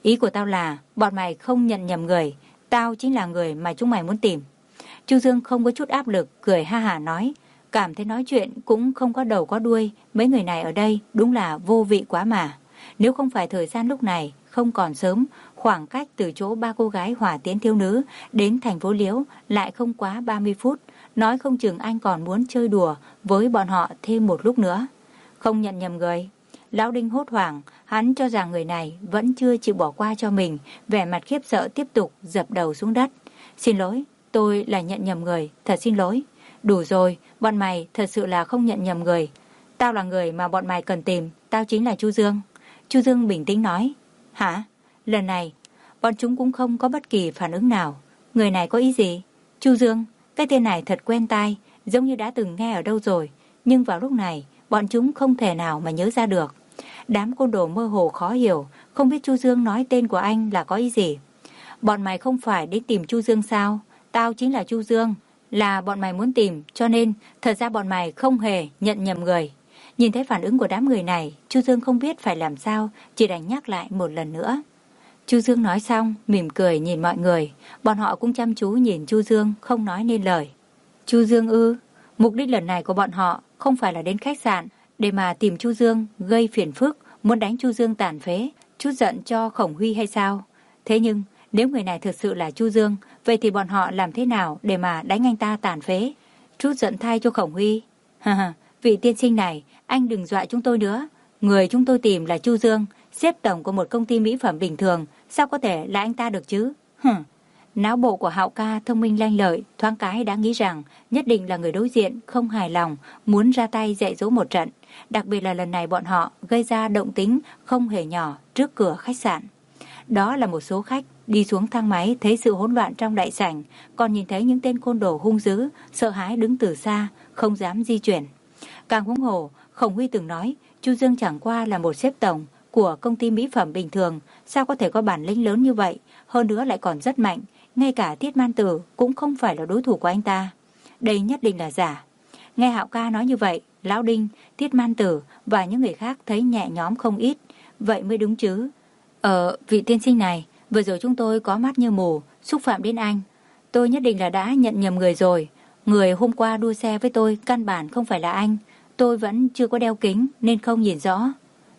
Ý của tao là bọn mày không nhận nhầm người, tao chính là người mà chúng mày muốn tìm. Chu Dương không có chút áp lực, cười ha hả nói, cảm thấy nói chuyện cũng không có đầu có đuôi, mấy người này ở đây đúng là vô vị quá mà. Nếu không phải thời gian lúc này không còn sớm, khoảng cách từ chỗ ba cô gái hỏa tiến thiếu nữ đến thành phố Liễu lại không quá ba mươi phút, nói không chừng anh còn muốn chơi đùa với bọn họ thêm một lúc nữa. Không nhận nhầm người. Lão Đinh hốt hoảng, hắn cho rằng người này vẫn chưa chịu bỏ qua cho mình, vẻ mặt khiếp sợ tiếp tục dập đầu xuống đất. Xin lỗi, tôi là nhận nhầm người, thật xin lỗi. Đủ rồi, bọn mày thật sự là không nhận nhầm người. Tao là người mà bọn mày cần tìm, tao chính là Chu Dương. Chu Dương bình tĩnh nói. Hả? Lần này, bọn chúng cũng không có bất kỳ phản ứng nào. Người này có ý gì? Chu Dương, cái tên này thật quen tai, giống như đã từng nghe ở đâu rồi. Nhưng vào lúc này, bọn chúng không thể nào mà nhớ ra được. Đám côn đồ mơ hồ khó hiểu, không biết Chu Dương nói tên của anh là có ý gì. Bọn mày không phải đến tìm Chu Dương sao? Tao chính là Chu Dương, là bọn mày muốn tìm, cho nên thật ra bọn mày không hề nhận nhầm người. Nhìn thấy phản ứng của đám người này, Chu Dương không biết phải làm sao, chỉ đành nhắc lại một lần nữa. Chu Dương nói xong, mỉm cười nhìn mọi người, bọn họ cũng chăm chú nhìn Chu Dương, không nói nên lời. Chu Dương ư? Mục đích lần này của bọn họ không phải là đến khách sạn để mà tìm Chu Dương gây phiền phức, muốn đánh Chu Dương tàn phế, chút giận cho Khổng Huy hay sao? Thế nhưng nếu người này thực sự là Chu Dương, vậy thì bọn họ làm thế nào để mà đánh anh ta tàn phế? Chút giận thay cho Khổng Huy. Ha ha, vị tiên sinh này, anh đừng dọa chúng tôi nữa. Người chúng tôi tìm là Chu Dương, xếp tổng của một công ty mỹ phẩm bình thường, sao có thể là anh ta được chứ? Hừm. Não bộ của Hạo ca thông minh lanh lợi, thoáng cái đã nghĩ rằng nhất định là người đối diện không hài lòng, muốn ra tay dạy dỗ một trận. Đặc biệt là lần này bọn họ gây ra động tĩnh không hề nhỏ trước cửa khách sạn. Đó là một số khách đi xuống thang máy thấy sự hỗn loạn trong đại sảnh, còn nhìn thấy những tên côn đồ hung dữ, sợ hãi đứng từ xa, không dám di chuyển. Càng huống hồ, Khổng Huy từng nói, Chu Dương chẳng qua là một sếp tổng của công ty mỹ phẩm bình thường, sao có thể có bản lĩnh lớn như vậy, hơn nữa lại còn rất mạnh, ngay cả Tiết Man Tử cũng không phải là đối thủ của anh ta. Đây nhất định là giả. Nghe Hạo ca nói như vậy, Lão Đinh, Tiết Man Tử và những người khác thấy nhẹ nhõm không ít, vậy mới đúng chứ. Ờ, vị tiên sinh này, vừa rồi chúng tôi có mắt như mù, xúc phạm đến anh. Tôi nhất định là đã nhận nhầm người rồi. Người hôm qua đua xe với tôi căn bản không phải là anh. Tôi vẫn chưa có đeo kính nên không nhìn rõ.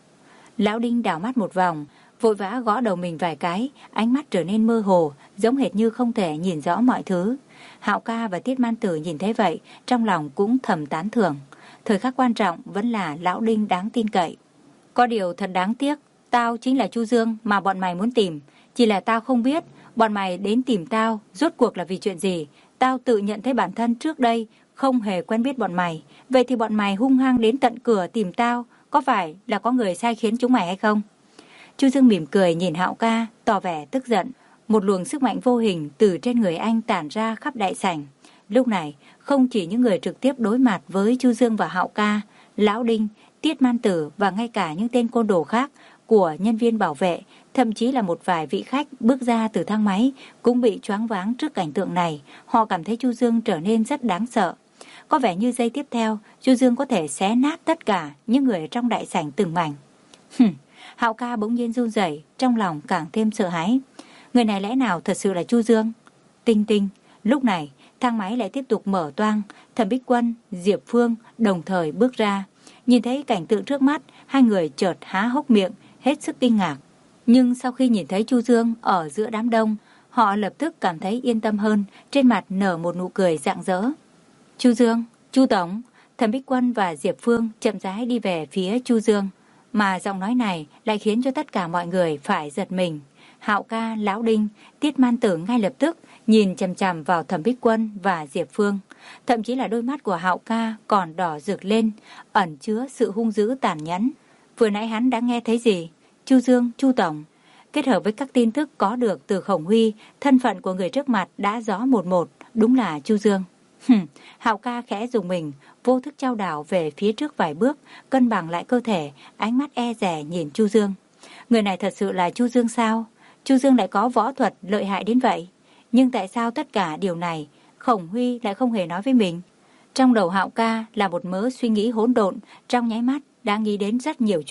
Lão Đinh đảo mắt một vòng, vội vã gõ đầu mình vài cái, ánh mắt trở nên mơ hồ, giống hệt như không thể nhìn rõ mọi thứ. Hạo ca và Tiết Man Tử nhìn thấy vậy, trong lòng cũng thầm tán thưởng. Thời khắc quan trọng vẫn là Lão Đinh đáng tin cậy. Có điều thật đáng tiếc, tao chính là Chu Dương mà bọn mày muốn tìm. Chỉ là tao không biết bọn mày đến tìm tao rốt cuộc là vì chuyện gì. Tao tự nhận thấy bản thân trước đây không hề quen biết bọn mày. Vậy thì bọn mày hung hăng đến tận cửa tìm tao, có phải là có người sai khiến chúng mày hay không? Chu Dương mỉm cười nhìn Hạo ca, tỏ vẻ tức giận. Một luồng sức mạnh vô hình từ trên người anh tản ra khắp đại sảnh. Lúc này, không chỉ những người trực tiếp đối mặt với Chu Dương và Hạo ca, Lão Đinh, Tiết Man Tử và ngay cả những tên côn đồ khác của nhân viên bảo vệ, thậm chí là một vài vị khách bước ra từ thang máy cũng bị choáng váng trước cảnh tượng này. Họ cảm thấy Chu Dương trở nên rất đáng sợ. Có vẻ như giây tiếp theo, Chu Dương có thể xé nát tất cả những người trong đại sảnh từng mảnh. Hừm, Hạo ca bỗng nhiên run rẩy, trong lòng càng thêm sợ hãi. Người này lẽ nào thật sự là Chu Dương? Tinh tinh, lúc này thang máy lại tiếp tục mở toang, Thẩm Bích Quân, Diệp Phương đồng thời bước ra. Nhìn thấy cảnh tượng trước mắt, hai người chợt há hốc miệng, hết sức kinh ngạc. Nhưng sau khi nhìn thấy Chu Dương ở giữa đám đông, họ lập tức cảm thấy yên tâm hơn, trên mặt nở một nụ cười rạng rỡ. Chu Dương, Chu Tổng, Thẩm Bích Quân và Diệp Phương chậm rãi đi về phía Chu Dương. Mà giọng nói này lại khiến cho tất cả mọi người phải giật mình. Hạo ca, Lão Đinh, Tiết Man Tử ngay lập tức nhìn chằm chằm vào Thẩm Bích Quân và Diệp Phương. Thậm chí là đôi mắt của Hạo ca còn đỏ rực lên, ẩn chứa sự hung dữ tàn nhẫn. Vừa nãy hắn đã nghe thấy gì? Chu Dương, Chu Tổng. Kết hợp với các tin tức có được từ Khổng Huy, thân phận của người trước mặt đã rõ một một, đúng là Chu Dương. Hừm, Hạo ca khẽ dùng mình, vô thức chao đảo về phía trước vài bước, cân bằng lại cơ thể, ánh mắt e dè nhìn Chu Dương. Người này thật sự là Chu Dương sao? Chu Dương lại có võ thuật lợi hại đến vậy. Nhưng tại sao tất cả điều này Khổng Huy lại không hề nói với mình? Trong đầu Hạo ca là một mớ suy nghĩ hỗn độn, trong nháy mắt đã nghĩ đến rất nhiều chuyện.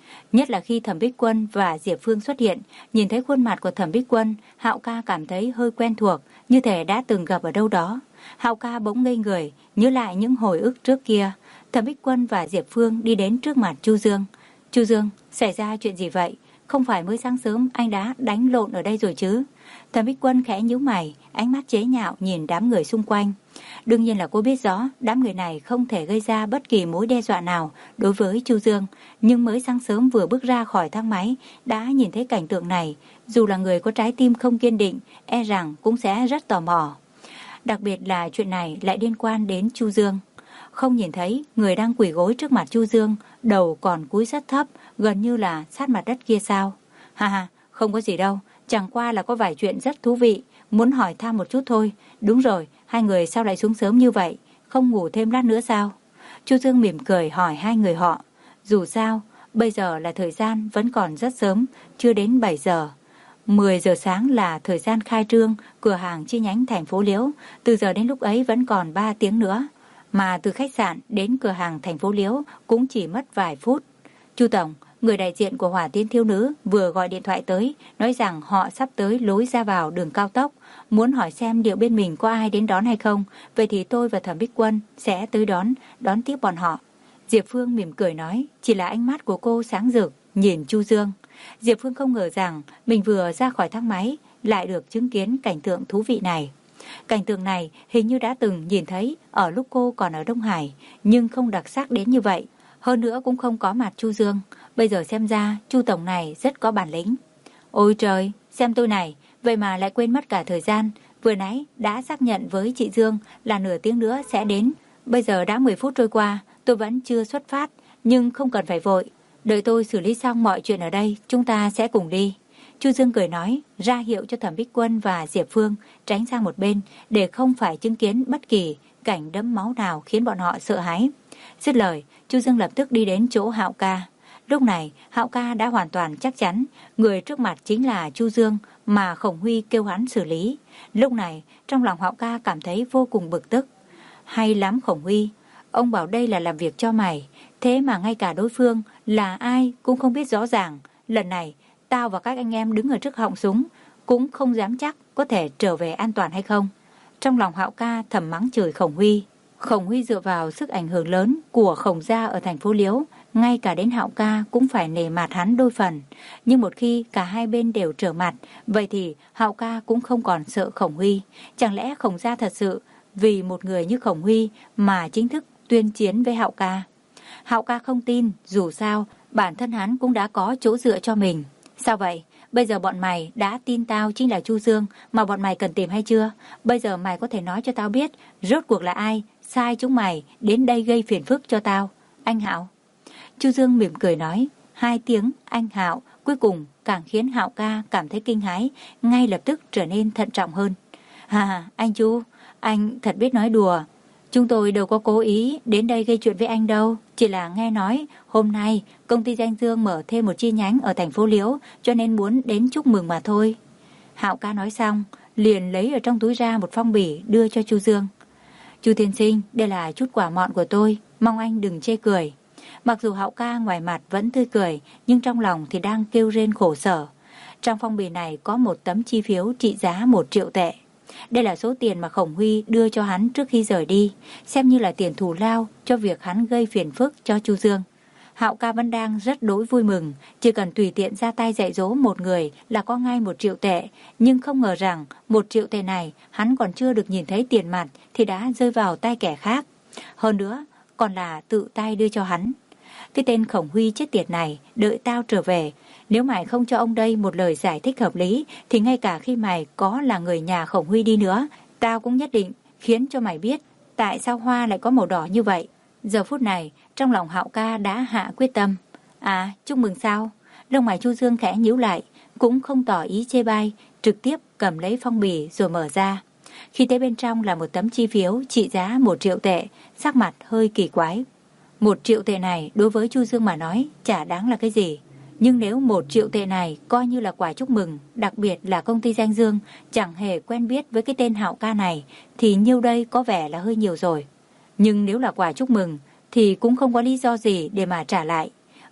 Nhất là khi Thẩm Bích Quân và Diệp Phương xuất hiện, nhìn thấy khuôn mặt của Thẩm Bích Quân, Hạo ca cảm thấy hơi quen thuộc, như thể đã từng gặp ở đâu đó. Hạo ca bỗng ngây người, nhớ lại những hồi ức trước kia. Thẩm Bích Quân và Diệp Phương đi đến trước mặt Chu Dương. Chu Dương, xảy ra chuyện gì vậy? Không phải mới sáng sớm anh đã đánh lộn ở đây rồi chứ? Thẩm Bích Quân khẽ nhíu mày, ánh mắt chế nhạo nhìn đám người xung quanh. Đương nhiên là cô biết rõ đám người này không thể gây ra bất kỳ mối đe dọa nào đối với Chu Dương, nhưng mới sáng sớm vừa bước ra khỏi thang máy đã nhìn thấy cảnh tượng này, dù là người có trái tim không kiên định, e rằng cũng sẽ rất tò mò. Đặc biệt là chuyện này lại liên quan đến Chu Dương. Không nhìn thấy người đang quỳ gối trước mặt Chu Dương, đầu còn cúi rất thấp, gần như là sát mặt đất kia sao? Ha ha, không có gì đâu, chẳng qua là có vài chuyện rất thú vị, muốn hỏi thăm một chút thôi. Đúng rồi, hai người sao lại xuống sớm như vậy? Không ngủ thêm lát nữa sao? Chu Dương mỉm cười hỏi hai người họ. Dù sao, bây giờ là thời gian vẫn còn rất sớm, chưa đến bảy giờ. mười giờ sáng là thời gian khai trương cửa hàng chi nhánh thành phố Liễu, từ giờ đến lúc ấy vẫn còn ba tiếng nữa. Mà từ khách sạn đến cửa hàng thành phố Liễu cũng chỉ mất vài phút. Chu Tổng, người đại diện của Hỏa Tiên Thiếu Nữ vừa gọi điện thoại tới, nói rằng họ sắp tới lối ra vào đường cao tốc, muốn hỏi xem liệu bên mình có ai đến đón hay không. Vậy thì tôi và Thẩm Bích Quân sẽ tới đón, đón tiếp bọn họ. Diệp Phương mỉm cười nói, chỉ là ánh mắt của cô sáng rực, nhìn Chu Dương. Diệp Phương không ngờ rằng mình vừa ra khỏi thang máy lại được chứng kiến cảnh tượng thú vị này. Cảnh tượng này hình như đã từng nhìn thấy ở lúc cô còn ở Đông Hải, nhưng không đặc sắc đến như vậy. Hơn nữa cũng không có mặt Chu Dương. Bây giờ xem ra Chu Tổng này rất có bản lĩnh. Ôi trời, xem tôi này, vậy mà lại quên mất cả thời gian. Vừa nãy đã xác nhận với chị Dương là nửa tiếng nữa sẽ đến. Bây giờ đã mười phút trôi qua, tôi vẫn chưa xuất phát, nhưng không cần phải vội. Đợi tôi xử lý xong mọi chuyện ở đây, chúng ta sẽ cùng đi. Chu Dương cười nói, ra hiệu cho Thẩm Bích Quân và Diệp Phương tránh sang một bên để không phải chứng kiến bất kỳ cảnh đẫm máu nào khiến bọn họ sợ hãi. Dứt lời, Chu Dương lập tức đi đến chỗ Hạo ca. Lúc này, Hạo ca đã hoàn toàn chắc chắn người trước mặt chính là Chu Dương mà Khổng Huy kêu hắn xử lý. Lúc này, trong lòng Hạo ca cảm thấy vô cùng bực tức. Hay lắm Khổng Huy, ông bảo đây là làm việc cho mày, thế mà ngay cả đối phương là ai cũng không biết rõ ràng. Lần này, tao và các anh em đứng ở trước họng súng cũng không dám chắc có thể trở về an toàn hay không. Trong lòng Hạo ca thầm mắng chửi Khổng Huy. Khổng Huy dựa vào sức ảnh hưởng lớn của Khổng gia ở thành phố Liễu, ngay cả đến Hạo ca cũng phải nể mặt hắn đôi phần. Nhưng một khi cả hai bên đều trở mặt, vậy thì Hạo ca cũng không còn sợ Khổng Huy. Chẳng lẽ Khổng gia thật sự vì một người như Khổng Huy mà chính thức tuyên chiến với Hạo ca? Hạo ca không tin, dù sao bản thân hắn cũng đã có chỗ dựa cho mình. Sao vậy? Bây giờ bọn mày đã tin tao chính là Chu Dương mà bọn mày cần tìm hay chưa? Bây giờ mày có thể nói cho tao biết rốt cuộc là ai sai chúng mày đến đây gây phiền phức cho tao? Anh Hạo. Chu Dương mỉm cười nói. Hai tiếng anh Hạo cuối cùng càng khiến Hạo ca cảm thấy kinh hãi, ngay lập tức trở nên thận trọng hơn. À, anh Chu, anh thật biết nói đùa. Chúng tôi đâu có cố ý đến đây gây chuyện với anh đâu. Chỉ là nghe nói hôm nay công ty Danh Dương mở thêm một chi nhánh ở thành phố Liễu, cho nên muốn đến chúc mừng mà thôi. Hạo ca nói xong, liền lấy ở trong túi ra một phong bì đưa cho Chu Dương. Chu tiên sinh, đây là chút quà mọn của tôi, mong anh đừng chê cười. Mặc dù Hạo ca ngoài mặt vẫn tươi cười, nhưng trong lòng thì đang kêu rên khổ sở. Trong phong bì này có một tấm chi phiếu trị giá một triệu tệ. Đây là số tiền mà Khổng Huy đưa cho hắn trước khi rời đi, xem như là tiền thù lao cho việc hắn gây phiền phức cho Chu Dương. Hạo ca vẫn đang rất đối vui mừng, chỉ cần tùy tiện ra tay dạy dỗ một người là có ngay một triệu tệ, nhưng không ngờ rằng một triệu tệ này hắn còn chưa được nhìn thấy tiền mặt thì đã rơi vào tay kẻ khác. Hơn nữa, còn là tự tay đưa cho hắn. Cái tên Khổng Huy chết tiệt này, đợi tao trở về, nếu mày không cho ông đây một lời giải thích hợp lý thì ngay cả khi mày có là người nhà Khổng Huy đi nữa, tao cũng nhất định khiến cho mày biết tại sao hoa lại có màu đỏ như vậy. Giờ phút này, trong lòng Hạo ca đã hạ quyết tâm. À, chúc mừng sao? Lông mày Chu Dương khẽ nhíu lại, cũng không tỏ ý chê bai, trực tiếp cầm lấy phong bì rồi mở ra. Khi thấy bên trong là một tấm chi phiếu trị giá một triệu tệ, sắc mặt hơi kỳ quái. Một triệu tệ này đối với Chu Dương mà nói chả đáng là cái gì. Nhưng nếu một triệu tệ này coi như là quà chúc mừng, đặc biệt là công ty Danh Dương chẳng hề quen biết với cái tên Hạo ca này, thì nhiêu đây có vẻ là hơi nhiều rồi. Nhưng nếu là quà chúc mừng thì cũng không có lý do gì để mà trả lại.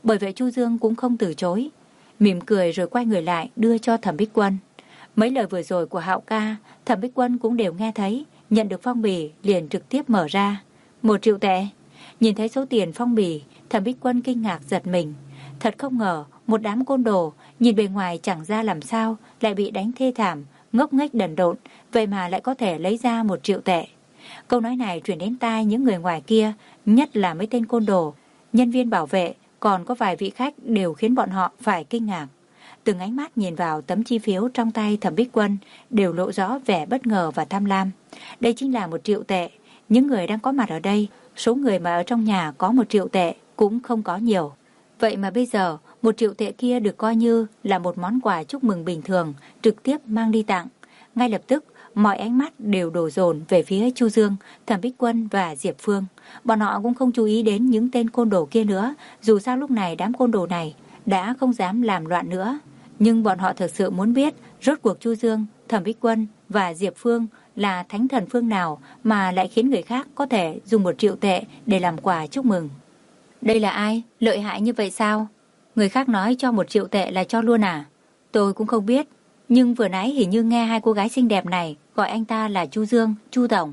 Bởi vậy Chu Dương cũng không từ chối, mỉm cười rồi quay người lại đưa cho Thẩm Bích Quân. Mấy lời vừa rồi của Hạo ca, Thẩm Bích Quân cũng đều nghe thấy, nhận được phong bì liền trực tiếp mở ra. Một triệu tệ. Nhìn thấy số tiền phong bì, Thẩm Bích Quân kinh ngạc giật mình. Thật không ngờ, một đám côn đồ, nhìn bề ngoài chẳng ra làm sao, lại bị đánh thê thảm, ngốc nghếch đần độn, vậy mà lại có thể lấy ra một triệu tệ. Câu nói này truyền đến tai những người ngoài kia, nhất là mấy tên côn đồ, nhân viên bảo vệ, còn có vài vị khách đều khiến bọn họ phải kinh ngạc. Từng ánh mắt nhìn vào tấm chi phiếu trong tay Thẩm Bích Quân đều lộ rõ vẻ bất ngờ và tham lam. Đây chính là một triệu tệ. Những người đang có mặt ở đây, số người mà ở trong nhà có một triệu tệ cũng không có nhiều. Vậy mà bây giờ, một triệu tệ kia được coi như là một món quà chúc mừng bình thường, trực tiếp mang đi tặng. Ngay lập tức, mọi ánh mắt đều đổ dồn về phía Chu Dương, Thẩm Bích Quân và Diệp Phương. Bọn họ cũng không chú ý đến những tên côn đồ kia nữa, dù sao lúc này đám côn đồ này đã không dám làm loạn nữa. Nhưng bọn họ thực sự muốn biết rốt cuộc Chu Dương, Thẩm Bích Quân và Diệp Phương là thánh thần phương nào mà lại khiến người khác có thể dùng một triệu tệ để làm quà chúc mừng. Đây là ai? Lợi hại như vậy sao? Người khác nói cho một triệu tệ là cho luôn à? Tôi cũng không biết. Nhưng vừa nãy hình như nghe hai cô gái xinh đẹp này gọi anh ta là Chu Dương, Chu Tổng.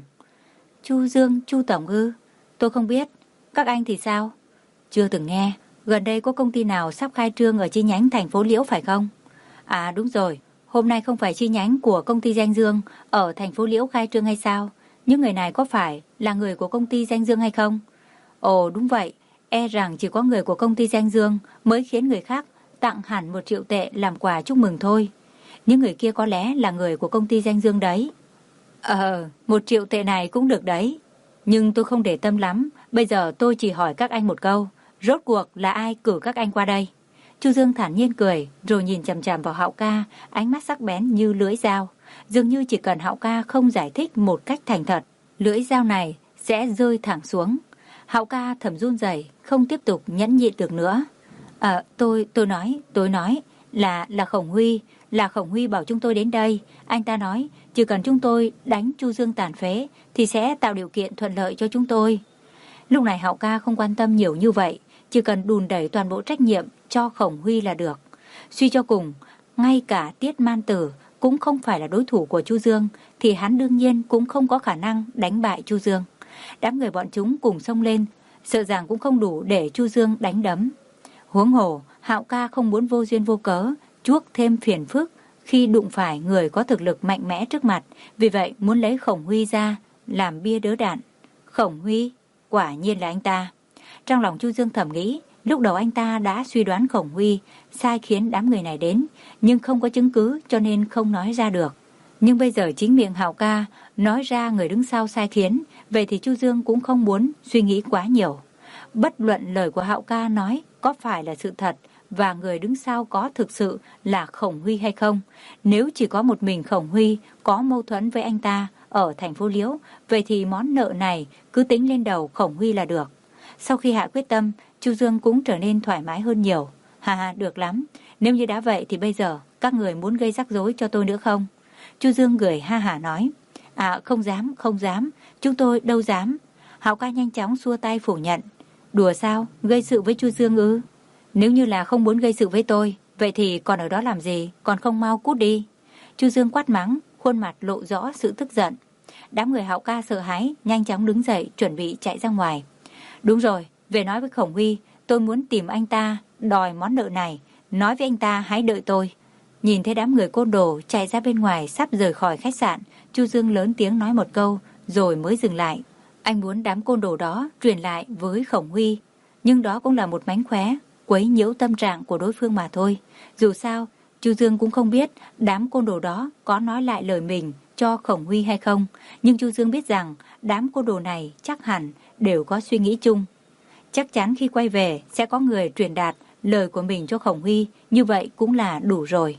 Chu Dương, Chu Tổng ư? Tôi không biết. Các anh thì sao? Chưa từng nghe. Gần đây có công ty nào sắp khai trương ở chi nhánh thành phố Liễu phải không? À đúng rồi. Hôm nay không phải chi nhánh của công ty Danh Dương ở thành phố Liễu khai trương hay sao? Những người này có phải là người của công ty Danh Dương hay không? Ồ đúng vậy. E rằng chỉ có người của công ty Danh Dương mới khiến người khác tặng hẳn một triệu tệ làm quà chúc mừng thôi. Những người kia có lẽ là người của công ty Danh Dương đấy. Ờ, một triệu tệ này cũng được đấy. Nhưng tôi không để tâm lắm. Bây giờ tôi chỉ hỏi các anh một câu. Rốt cuộc là ai cử các anh qua đây? Chu Dương thản nhiên cười, rồi nhìn chằm chằm vào Hạo ca, ánh mắt sắc bén như lưỡi dao. Dường như chỉ cần Hạo ca không giải thích một cách thành thật, lưỡi dao này sẽ rơi thẳng xuống. Hạo ca thầm run rẩy, không tiếp tục nhẫn nhịn được nữa. À, tôi, tôi nói, tôi nói là là Khổng Huy, là Khổng Huy bảo chúng tôi đến đây. Anh ta nói chỉ cần chúng tôi đánh Chu Dương tàn phế thì sẽ tạo điều kiện thuận lợi cho chúng tôi. Lúc này Hạo ca không quan tâm nhiều như vậy, chỉ cần đùn đẩy toàn bộ trách nhiệm cho Khổng Huy là được. Suy cho cùng, ngay cả Tiết Man Tử cũng không phải là đối thủ của Chu Dương, thì hắn đương nhiên cũng không có khả năng đánh bại Chu Dương. Đám người bọn chúng cùng xông lên, sợ rằng cũng không đủ để Chu Dương đánh đấm. Huống hồ, Hạo ca không muốn vô duyên vô cớ chuốc thêm phiền phức khi đụng phải người có thực lực mạnh mẽ trước mặt, vì vậy muốn lấy Khổng Huy ra làm bia đỡ đạn. Khổng Huy, quả nhiên là anh ta. Trong lòng Chu Dương thầm nghĩ, lúc đầu anh ta đã suy đoán Khổng Huy sai khiến đám người này đến, nhưng không có chứng cứ cho nên không nói ra được. Nhưng bây giờ chính miệng Hạo ca nói ra người đứng sau sai khiến, vậy thì Chu Dương cũng không muốn suy nghĩ quá nhiều. Bất luận lời của Hạo ca nói có phải là sự thật và người đứng sau có thực sự là Khổng Huy hay không, nếu chỉ có một mình Khổng Huy có mâu thuẫn với anh ta ở thành phố Liễu, vậy thì món nợ này cứ tính lên đầu Khổng Huy là được. Sau khi hạ quyết tâm, Chu Dương cũng trở nên thoải mái hơn nhiều. Hà hà, được lắm. Nếu như đã vậy thì bây giờ các người muốn gây rắc rối cho tôi nữa không? Chu Dương cười ha hả nói. À không dám, không dám. Chúng tôi đâu dám. Hạo ca nhanh chóng xua tay phủ nhận. Đùa sao? Gây sự với Chu Dương ư? Nếu như là không muốn gây sự với tôi, vậy thì còn ở đó làm gì? Còn không mau cút đi. Chu Dương quát mắng, khuôn mặt lộ rõ sự tức giận. Đám người Hạo ca sợ hãi, nhanh chóng đứng dậy chuẩn bị chạy ra ngoài. Đúng rồi, về nói với Khổng Huy, tôi muốn tìm anh ta, đòi món nợ này. Nói với anh ta hãy đợi tôi. Nhìn thấy đám người côn đồ chạy ra bên ngoài sắp rời khỏi khách sạn, Chu Dương lớn tiếng nói một câu, rồi mới dừng lại. Anh muốn đám côn đồ đó truyền lại với Khổng Huy, nhưng đó cũng là một mánh khóe, quấy nhiễu tâm trạng của đối phương mà thôi. Dù sao, Chu Dương cũng không biết đám côn đồ đó có nói lại lời mình cho Khổng Huy hay không, nhưng Chu Dương biết rằng đám côn đồ này chắc hẳn đều có suy nghĩ chung. Chắc chắn khi quay về sẽ có người truyền đạt lời của mình cho Khổng Huy, như vậy cũng là đủ rồi.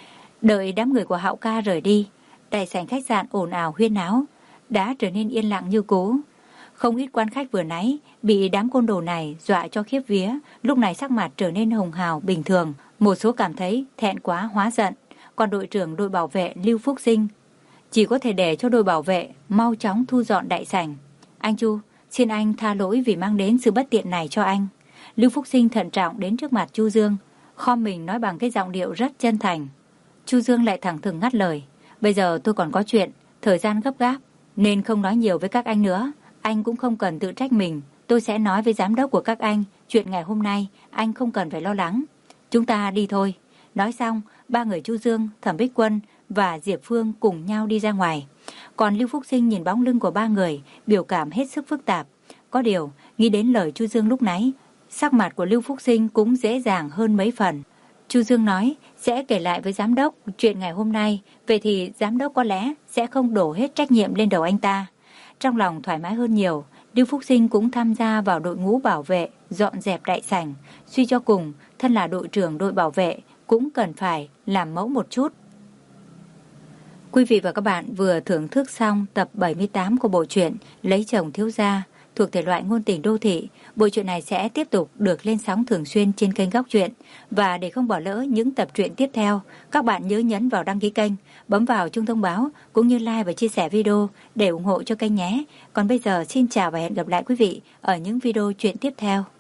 Đợi đám người của Hạo ca rời đi, đại sảnh khách sạn ồn ào huyên náo đã trở nên yên lặng như cũ. Không ít quan khách vừa nãy bị đám côn đồ này dọa cho khiếp vía, lúc này sắc mặt trở nên hồng hào bình thường. Một số cảm thấy thẹn quá hóa giận, còn đội trưởng đội bảo vệ Lưu Phúc Sinh chỉ có thể để cho đội bảo vệ mau chóng thu dọn đại sảnh. Anh Chu, xin anh tha lỗi vì mang đến sự bất tiện này cho anh. Lưu Phúc Sinh thận trọng đến trước mặt Chu Dương, khom mình nói bằng cái giọng điệu rất chân thành. Chu Dương lại thẳng thừng ngắt lời. Bây giờ tôi còn có chuyện, thời gian gấp gáp, nên không nói nhiều với các anh nữa. Anh cũng không cần tự trách mình. Tôi sẽ nói với giám đốc của các anh. Chuyện ngày hôm nay, anh không cần phải lo lắng. Chúng ta đi thôi. Nói xong, ba người Chu Dương, Thẩm Bích Quân và Diệp Phương cùng nhau đi ra ngoài. Còn Lưu Phúc Sinh nhìn bóng lưng của ba người, biểu cảm hết sức phức tạp. Có điều, nghĩ đến lời Chu Dương lúc nãy, sắc mặt của Lưu Phúc Sinh cũng dễ dàng hơn mấy phần. Chu Dương nói sẽ kể lại với giám đốc chuyện ngày hôm nay, vậy thì giám đốc có lẽ sẽ không đổ hết trách nhiệm lên đầu anh ta. Trong lòng thoải mái hơn nhiều, Lưu Phúc Sinh cũng tham gia vào đội ngũ bảo vệ, dọn dẹp đại sảnh. Suy cho cùng, thân là đội trưởng đội bảo vệ, cũng cần phải làm mẫu một chút. Quý vị và các bạn vừa thưởng thức xong tập bảy mươi tám của bộ truyện Lấy chồng thiếu gia, thuộc thể loại ngôn tình đô thị. Bộ truyện này sẽ tiếp tục được lên sóng thường xuyên trên kênh Góc Truyện. Và để không bỏ lỡ những tập truyện tiếp theo, các bạn nhớ nhấn vào đăng ký kênh, bấm vào chuông thông báo cũng như like và chia sẻ video để ủng hộ cho kênh nhé. Còn bây giờ xin chào và hẹn gặp lại quý vị ở những video truyện tiếp theo.